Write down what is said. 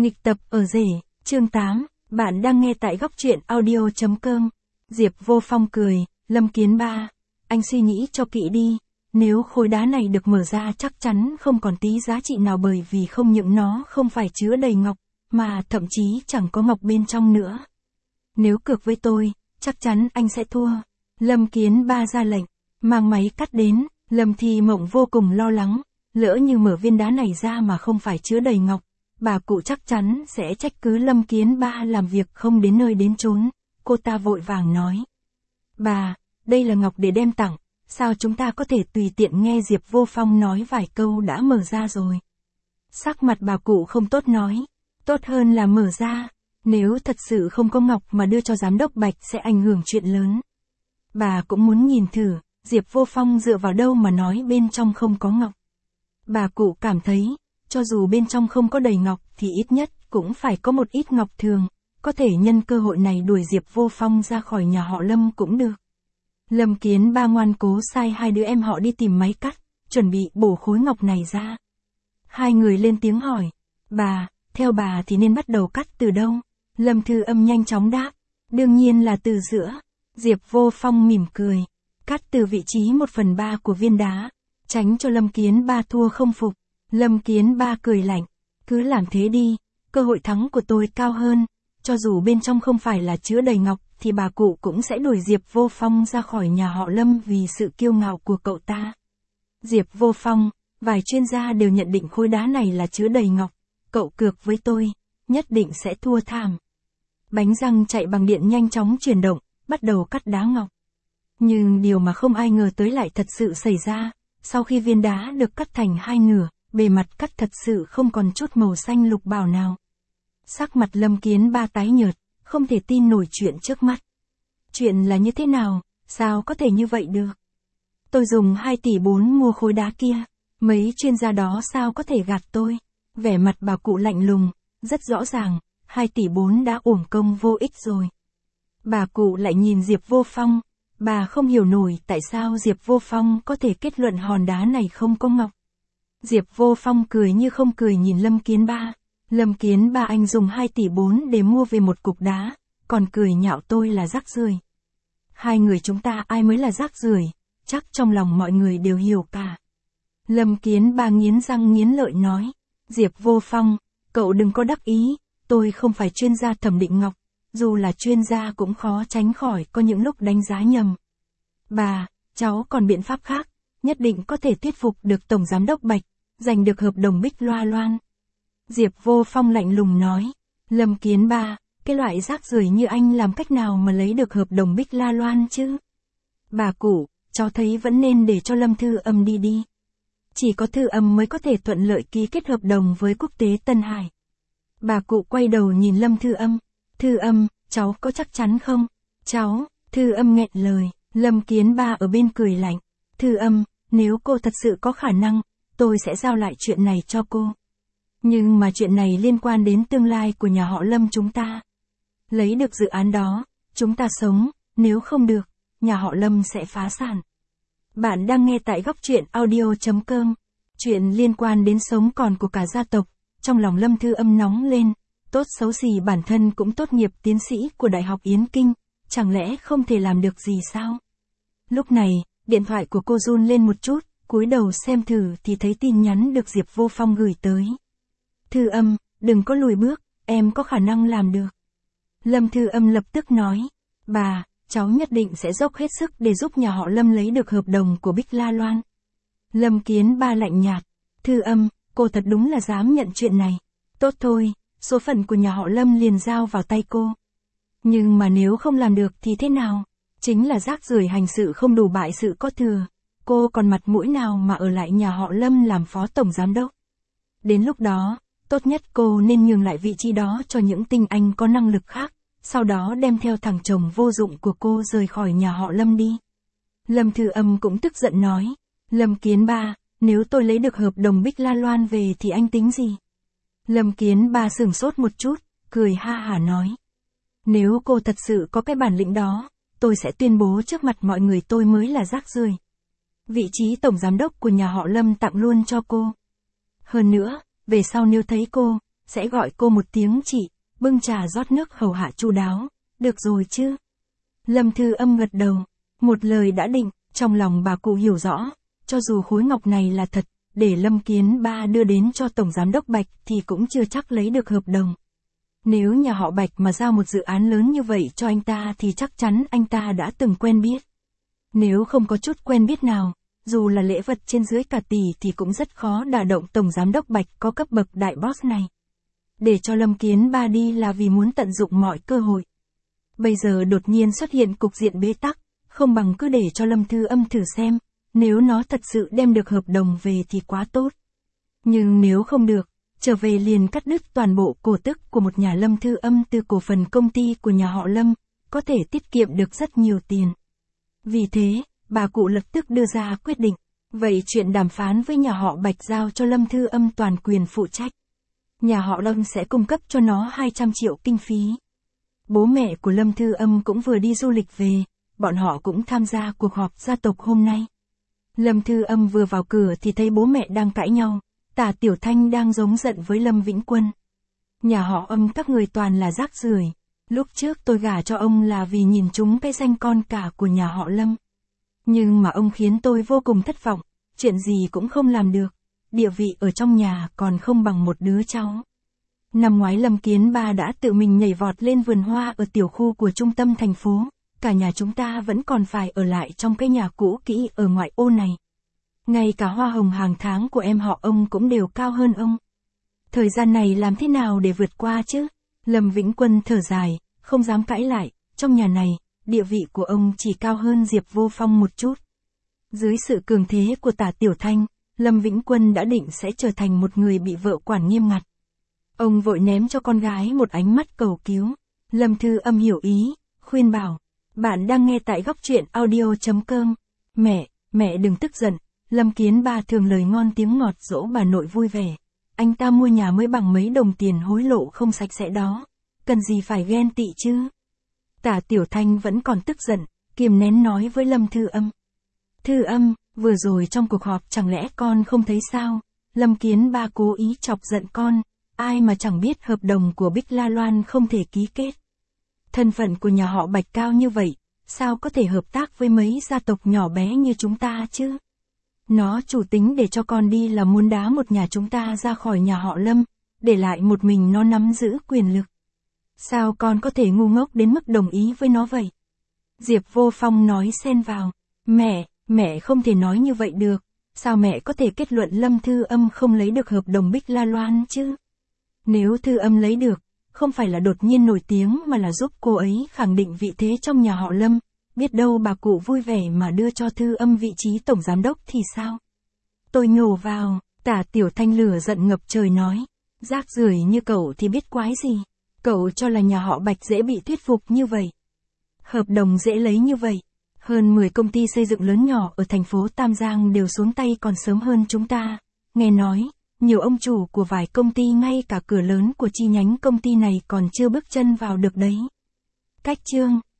Nghịch tập ở rể, chương 8, bạn đang nghe tại góc truyện audio.com. Diệp Vô Phong cười, Lâm Kiến Ba, anh suy nghĩ cho kỹ đi, nếu khối đá này được mở ra chắc chắn không còn tí giá trị nào bởi vì không những nó không phải chứa đầy ngọc, mà thậm chí chẳng có ngọc bên trong nữa. Nếu cược với tôi, chắc chắn anh sẽ thua. Lâm Kiến Ba ra lệnh, mang máy cắt đến, Lâm Thi Mộng vô cùng lo lắng, lỡ như mở viên đá này ra mà không phải chứa đầy ngọc, bà cụ chắc chắn sẽ trách cứ Lâm Kiến Ba làm việc không đến nơi đến chốn. Cô ta vội vàng nói: bà, đây là ngọc để đem tặng, sao chúng ta có thể tùy tiện? Nghe Diệp Vô Phong nói vài câu đã mở ra rồi. Sắc mặt bà cụ không tốt nói: tốt hơn là mở ra, nếu thật sự không có ngọc mà đưa cho giám đốc Bạch sẽ ảnh hưởng chuyện lớn. Bà cũng muốn nhìn thử, Diệp Vô Phong dựa vào đâu mà nói bên trong không có ngọc. Bà cụ cảm thấy, cho dù bên trong không có đầy ngọc thì ít nhất cũng phải có một ít ngọc thường, có thể nhân cơ hội này đuổi Diệp Vô Phong ra khỏi nhà họ Lâm cũng được. Lâm Kiến Ba ngoan cố sai hai đứa em họ đi tìm máy cắt, chuẩn bị bổ khối ngọc này ra. Hai người lên tiếng hỏi: bà, theo bà thì nên bắt đầu cắt từ đâu? Lâm Thư Âm nhanh chóng đáp: đương nhiên là từ giữa. Diệp Vô Phong mỉm cười: cắt từ vị trí 1/3 của viên đá, tránh cho Lâm Kiến Ba thua không phục. Lâm Kiến Ba cười lạnh: cứ làm thế đi, cơ hội thắng của tôi cao hơn, cho dù bên trong không phải là chứa đầy ngọc thì bà cụ cũng sẽ đuổi Diệp Vô Phong ra khỏi nhà họ Lâm vì sự kiêu ngạo của cậu ta. Diệp Vô Phong, vài chuyên gia đều nhận định khối đá này là chứa đầy ngọc, cậu cược với tôi, nhất định sẽ thua thảm. Bánh răng chạy bằng điện nhanh chóng chuyển động, bắt đầu cắt đá ngọc. Nhưng điều mà không ai ngờ tới lại thật sự xảy ra, sau khi viên đá được cắt thành hai nửa, bề mặt cắt thật sự không còn chút màu xanh lục bảo nào. Sắc mặt Lâm Kiến Ba tái nhợt, không thể tin nổi chuyện trước mắt. Chuyện là như thế nào, sao có thể như vậy được? Tôi dùng 2,4 tỷ mua khối đá kia, mấy chuyên gia đó sao có thể gạt tôi? Vẻ mặt bà cụ lạnh lùng, rất rõ ràng, 2,4 tỷ đã uổng công vô ích rồi. Bà cụ lại nhìn Diệp Vô Phong, bà không hiểu nổi tại sao Diệp Vô Phong có thể kết luận hòn đá này không có ngọc. Diệp Vô Phong cười như không cười nhìn Lâm Kiến Ba. Lâm Kiến Ba, anh dùng 2,4 tỷ để mua về một cục đá, còn cười nhạo tôi là rác rưởi. Hai người chúng ta ai mới là rác rưởi, chắc trong lòng mọi người đều hiểu cả. Lâm Kiến Ba nghiến răng nghiến lợi nói: Diệp Vô Phong, cậu đừng có đắc ý, tôi không phải chuyên gia thẩm định ngọc, dù là chuyên gia cũng khó tránh khỏi có những lúc đánh giá nhầm. Bà, cháu còn biện pháp khác, nhất định có thể thuyết phục được Tổng Giám đốc Bạch, giành được hợp đồng Bích Loa Loan. Diệp Vô Phong lạnh lùng nói: Lâm Kiến Ba, cái loại rác rưởi như anh làm cách nào mà lấy được hợp đồng Bích La Loan chứ? Bà cụ, cháu thấy vẫn nên để cho Lâm Thư Âm đi đi. Chỉ có Thư Âm mới có thể thuận lợi ký kết hợp đồng với Quốc tế Tân Hải. Bà cụ quay đầu nhìn Lâm Thư Âm: Thư Âm, cháu có chắc chắn không? Cháu, Thư Âm nghẹn lời. Lâm Kiến Ba ở bên cười lạnh: Thư Âm, nếu cô thật sự có khả năng, tôi sẽ giao lại chuyện này cho cô. Nhưng mà chuyện này liên quan đến tương lai của nhà họ Lâm chúng ta. Lấy được dự án đó, chúng ta sống, nếu không được, nhà họ Lâm sẽ phá sản. Bạn đang nghe tại góc truyện audio.com. Chuyện liên quan đến sống còn của cả gia tộc, trong lòng Lâm Thư Âm nóng lên, tốt xấu gì bản thân cũng tốt nghiệp tiến sĩ của Đại học Yến Kinh, chẳng lẽ không thể làm được gì sao? Lúc này, điện thoại của cô run lên một chút, cúi đầu xem thử thì thấy tin nhắn được Diệp Vô Phong gửi tới. Thư Âm, đừng có lùi bước, em có khả năng làm được. Lâm Thư Âm lập tức nói: bà, cháu nhất định sẽ dốc hết sức để giúp nhà họ Lâm lấy được hợp đồng của Bích La Loan. Lâm Kiến Ba lạnh nhạt: Thư Âm, cô thật đúng là dám nhận chuyện này. Tốt thôi, số phận của nhà họ Lâm liền giao vào tay cô. Nhưng mà nếu không làm được thì thế nào? Chính là rác rưởi hành sự không đủ bại sự có thừa. Cô còn mặt mũi nào mà ở lại nhà họ Lâm làm phó tổng giám đốc? Đến lúc đó, tốt nhất cô nên nhường lại vị trí đó cho những tinh anh có năng lực khác, sau đó đem theo thằng chồng vô dụng của cô rời khỏi nhà họ Lâm đi. Lâm Thư Âm cũng tức giận nói: Lâm Kiến Ba, nếu tôi lấy được hợp đồng Bích La Loan về thì anh tính gì? Lâm Kiến Ba sửng sốt một chút, cười ha hả nói: nếu cô thật sự có cái bản lĩnh đó, tôi sẽ tuyên bố trước mặt mọi người tôi mới là rác rưởi. Vị trí tổng giám đốc của nhà họ Lâm tặng luôn cho cô. Hơn nữa, về sau nếu thấy cô, sẽ gọi cô một tiếng chị, bưng trà rót nước hầu hạ chu đáo, được rồi chứ? Lâm Thư Âm gật đầu, một lời đã định, trong lòng bà cụ hiểu rõ, cho dù khối ngọc này là thật, để Lâm Kiến Ba đưa đến cho Tổng Giám đốc Bạch thì cũng chưa chắc lấy được hợp đồng. Nếu nhà họ Bạch mà giao một dự án lớn như vậy cho anh ta thì chắc chắn anh ta đã từng quen biết. Nếu không có chút quen biết nào, dù là lễ vật trên dưới cả tỷ thì cũng rất khó đả động Tổng Giám đốc Bạch có cấp bậc đại boss này. Để cho Lâm Kiến Ba đi là vì muốn tận dụng mọi cơ hội. Bây giờ đột nhiên xuất hiện cục diện bế tắc, không bằng cứ để cho Lâm Thư Âm thử xem, nếu nó thật sự đem được hợp đồng về thì quá tốt. Nhưng nếu không được, trở về liền cắt đứt toàn bộ cổ tức của một nhà Lâm Thư Âm từ cổ phần công ty của nhà họ Lâm, có thể tiết kiệm được rất nhiều tiền. Vì thế, bà cụ lập tức đưa ra quyết định, vậy chuyện đàm phán với nhà họ Bạch giao cho Lâm Thư Âm toàn quyền phụ trách. Nhà họ Lâm sẽ cung cấp cho nó 200 triệu kinh phí. Bố mẹ của Lâm Thư Âm cũng vừa đi du lịch về, bọn họ cũng tham gia cuộc họp gia tộc hôm nay. Lâm Thư Âm vừa vào cửa thì thấy bố mẹ đang cãi nhau, Tả Tiểu Thanh đang giống giận với Lâm Vĩnh Quân. Nhà họ Âm các người toàn là rác rưởi. Lúc trước tôi gả cho ông là vì nhìn chúng cái danh con cả của nhà họ Lâm. Nhưng mà ông khiến tôi vô cùng thất vọng, chuyện gì cũng không làm được, địa vị ở trong nhà còn không bằng một đứa cháu. Năm ngoái Lâm Kiến Ba đã tự mình nhảy vọt lên vườn hoa ở tiểu khu của trung tâm thành phố, cả nhà chúng ta vẫn còn phải ở lại trong cái nhà cũ kỹ ở ngoại ô này. Ngay cả hoa hồng hàng tháng của em họ ông cũng đều cao hơn ông. Thời gian này làm thế nào để vượt qua chứ? Lâm Vĩnh Quân thở dài, không dám cãi lại, trong nhà này, địa vị của ông chỉ cao hơn Diệp Vô Phong một chút. Dưới sự cường thế của Tả Tiểu Thanh, Lâm Vĩnh Quân đã định sẽ trở thành một người bị vợ quản nghiêm ngặt. Ông vội ném cho con gái một ánh mắt cầu cứu. Lâm Thư Âm hiểu ý, khuyên bảo, bạn đang nghe tại góc truyện audio.com. Mẹ đừng tức giận, Lâm Kiến Ba thường lời ngon tiếng ngọt dỗ bà nội vui vẻ. Anh ta mua nhà mới bằng mấy đồng tiền hối lộ không sạch sẽ đó, cần gì phải ghen tị chứ? Tả Tiểu Thanh vẫn còn tức giận, kiềm nén nói với Lâm Thư Âm. Thư Âm, vừa rồi trong cuộc họp chẳng lẽ con không thấy sao? Lâm Kiến Ba cố ý chọc giận con, ai mà chẳng biết hợp đồng của Bích La Loan không thể ký kết. Thân phận của nhà họ Bạch cao như vậy, sao có thể hợp tác với mấy gia tộc nhỏ bé như chúng ta chứ? Nó chủ tính để cho con đi là muốn đá một nhà chúng ta ra khỏi nhà họ Lâm, để lại một mình nó nắm giữ quyền lực. Sao con có thể ngu ngốc đến mức đồng ý với nó vậy? Diệp Vô Phong nói xen vào. Mẹ không thể nói như vậy được. Sao mẹ có thể kết luận Lâm Thư Âm không lấy được hợp đồng Bích La Loan chứ? Nếu Thư Âm lấy được, không phải là đột nhiên nổi tiếng mà là giúp cô ấy khẳng định vị thế trong nhà họ Lâm. Biết đâu bà cụ vui vẻ mà đưa cho Thư Âm vị trí tổng giám đốc thì sao? Tôi nhổ vào, Tả Tiểu Thanh lửa giận ngập trời nói. Rác rưởi như cậu thì biết quái gì? Cậu cho là nhà họ Bạch dễ bị thuyết phục như vậy. Hợp đồng dễ lấy như vậy. Hơn 10 công ty xây dựng lớn nhỏ ở thành phố Tam Giang đều xuống tay còn sớm hơn chúng ta. Nghe nói, nhiều ông chủ của vài công ty ngay cả cửa lớn của chi nhánh công ty này còn chưa bước chân vào được đấy. Cách chương